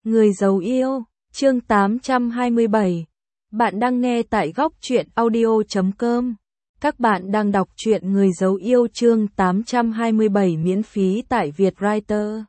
Người giấu yêu, chương 827. Bạn đang nghe tại góc truyện audio.com. Các bạn đang đọc truyện Người giấu yêu chương 827 miễn phí tại Vietwriter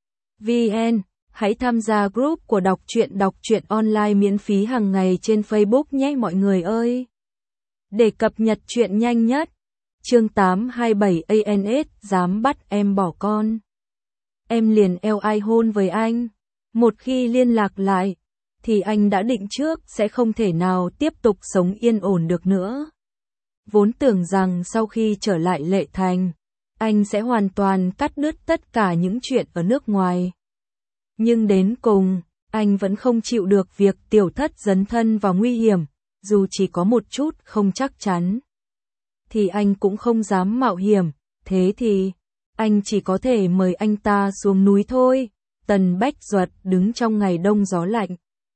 VN. Hãy tham gia group của đọc truyện online miễn phí hàng ngày trên Facebook nhé mọi người ơi. Để cập nhật truyện nhanh nhất. Chương 827 ANS dám bắt em bỏ con. Em liền eo ai hôn với anh. Một khi liên lạc lại, thì anh đã định trước sẽ không thể nào tiếp tục sống yên ổn được nữa. Vốn tưởng rằng sau khi trở lại Lệ Thành, anh sẽ hoàn toàn cắt đứt tất cả những chuyện ở nước ngoài. Nhưng đến cùng, anh vẫn không chịu được việc Tiểu Thất dấn thân vào nguy hiểm, dù chỉ có một chút không chắc chắn. Thì anh cũng không dám mạo hiểm, thế thì, anh chỉ có thể mời anh ta xuống núi thôi. Tần Bách Duật đứng trong ngày đông gió lạnh.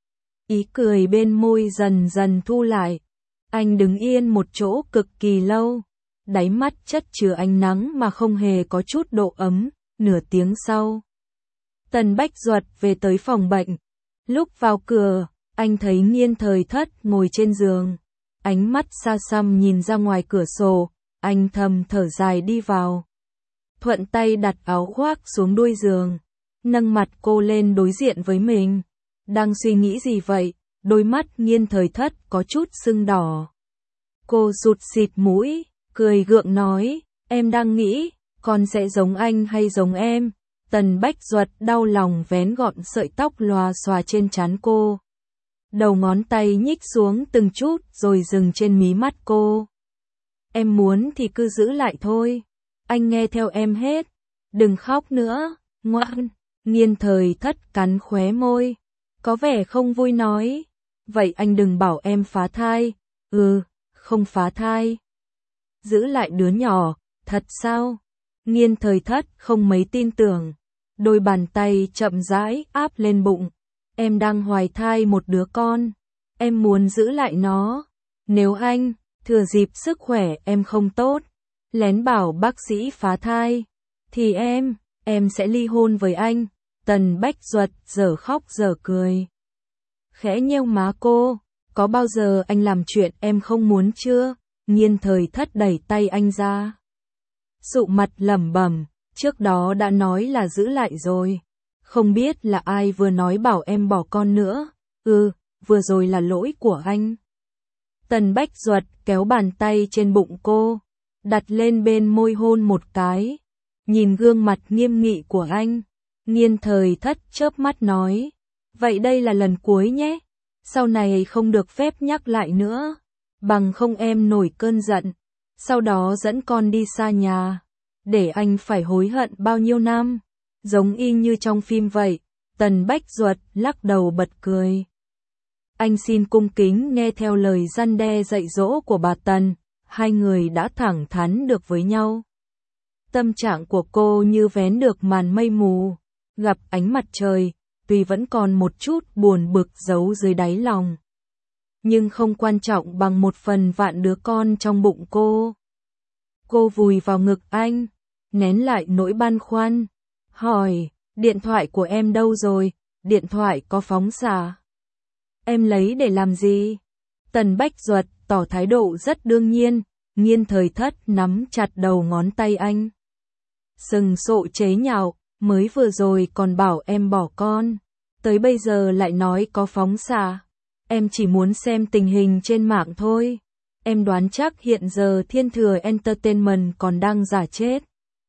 Ý cười bên môi dần dần thu lại. Anh đứng yên một chỗ cực kỳ lâu. Đáy mắt chất chứa ánh nắng mà không hề có chút độ ấm. Nửa tiếng sau, Tần Bách Duật về tới phòng bệnh. Lúc vào cửa, anh thấy Nghiên Thời Thất ngồi trên giường. Ánh mắt xa xăm nhìn ra ngoài cửa sổ. Anh thầm thở dài đi vào. Thuận tay đặt áo khoác xuống đuôi giường. Nâng mặt cô lên đối diện với mình. Đang suy nghĩ gì vậy? Đôi mắt Nghiên Thời Thất có chút sưng đỏ. Cô sụt xịt mũi, cười gượng nói, em đang nghĩ, con sẽ giống anh hay giống em? Tần Bách Duật đau lòng vén gọn sợi tóc lòa xòa trên trán cô. Đầu ngón tay nhích xuống từng chút rồi dừng trên mí mắt cô. Em muốn thì cứ giữ lại thôi. Anh nghe theo em hết. Đừng khóc nữa, ngoan. Nghiên Thời Thất cắn khóe môi, có vẻ không vui nói, vậy anh đừng bảo em phá thai. Không phá thai. Giữ lại đứa nhỏ, thật sao? Nghiên Thời Thất không mấy tin tưởng, đôi bàn tay chậm rãi áp lên bụng. Em đang hoài thai một đứa con, em muốn giữ lại nó. Nếu anh, thừa dịp sức khỏe em không tốt, lén bảo bác sĩ phá thai, thì em sẽ ly hôn với anh. Tần Bách Duật dở khóc dở cười. Khẽ nheo má cô, có bao giờ anh làm chuyện em không muốn chưa? Nghiên Thời Thất đẩy tay anh ra. Sụ mặt lẩm bẩm, trước đó đã nói là giữ lại rồi. Không biết là ai vừa nói bảo em bỏ con nữa. Vừa rồi là lỗi của anh. Tần Bách Duật kéo bàn tay trên bụng cô, đặt lên bên môi hôn một cái. Nhìn gương mặt nghiêm nghị của anh, Nghiên Thời Thất chớp mắt nói, vậy đây là lần cuối nhé, sau này không được phép nhắc lại nữa, bằng không em nổi cơn giận, sau đó dẫn con đi xa nhà, để anh phải hối hận bao nhiêu năm, giống y như trong phim vậy. Tần Bách Duật lắc đầu bật cười. Anh xin cung kính nghe theo lời răn đe dạy dỗ của bà Tần, hai người đã thẳng thắn được với nhau. Tâm trạng của cô như vén được màn mây mù, gặp ánh mặt trời, tuy vẫn còn một chút buồn bực giấu dưới đáy lòng. Nhưng không quan trọng bằng một phần vạn đứa con trong bụng cô. Cô vùi vào ngực anh, nén lại nỗi băn khoăn, hỏi, điện thoại của em đâu rồi? Điện thoại có phóng xạ. Em lấy để làm gì? Tần Bách Duật tỏ thái độ rất đương nhiên. Nghiên Thời Thất nắm chặt đầu ngón tay anh. Sừng sộ chế nhạo, mới vừa rồi còn bảo em bỏ con, tới bây giờ lại nói có phóng xạ. Em chỉ muốn xem tình hình trên mạng thôi. Em đoán chắc hiện giờ Thiên Thừa Entertainment còn đang giả chết.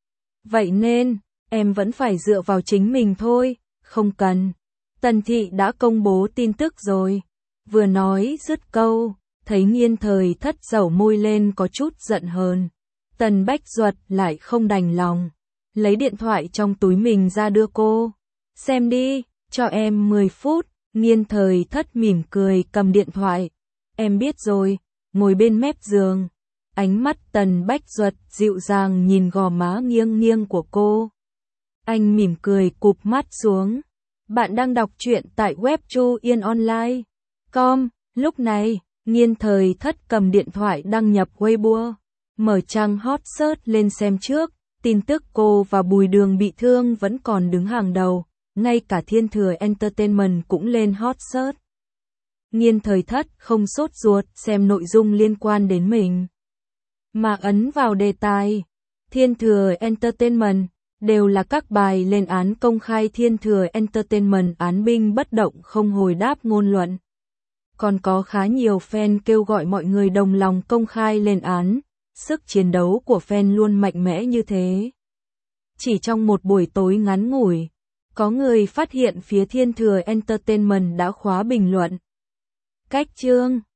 Vậy nên, em vẫn phải dựa vào chính mình thôi, không cần. Tần Thị đã công bố tin tức rồi. Vừa nói dứt câu, thấy Nghiên Thời Thất dẩu môi lên có chút giận hờn. Tần Bách Duật lại không đành lòng, lấy điện thoại trong túi mình ra đưa cô. Xem đi, cho em 10 phút. Nghiên Thời Thất mỉm cười cầm điện thoại. Em biết rồi, ngồi bên mép giường. Ánh mắt Tần Bách Duật dịu dàng nhìn gò má nghiêng nghiêng của cô. Anh mỉm cười cụp mắt xuống. Bạn đang đọc truyện tại web chuyenonline.com. Lúc này, Nghiên Thời Thất cầm điện thoại đăng nhập Weibo, mở trang hot search lên xem trước. Tin tức cô và Bùi Đường bị thương vẫn còn đứng hàng đầu. ngay cả Thiên Thừa Entertainment cũng lên hot search. Nghiên Thời Thất không sốt ruột xem nội dung liên quan đến mình, mà ấn vào đề tài Thiên Thừa Entertainment, đều là các bài lên án công khai Thiên Thừa Entertainment án binh bất động không hồi đáp ngôn luận. Còn có khá nhiều fan kêu gọi mọi người đồng lòng công khai lên án, sức chiến đấu của fan luôn mạnh mẽ như thế. Chỉ trong một buổi tối ngắn ngủi, có người phát hiện phía Thiên Thừa Entertainment đã khóa bình luận. Cách chương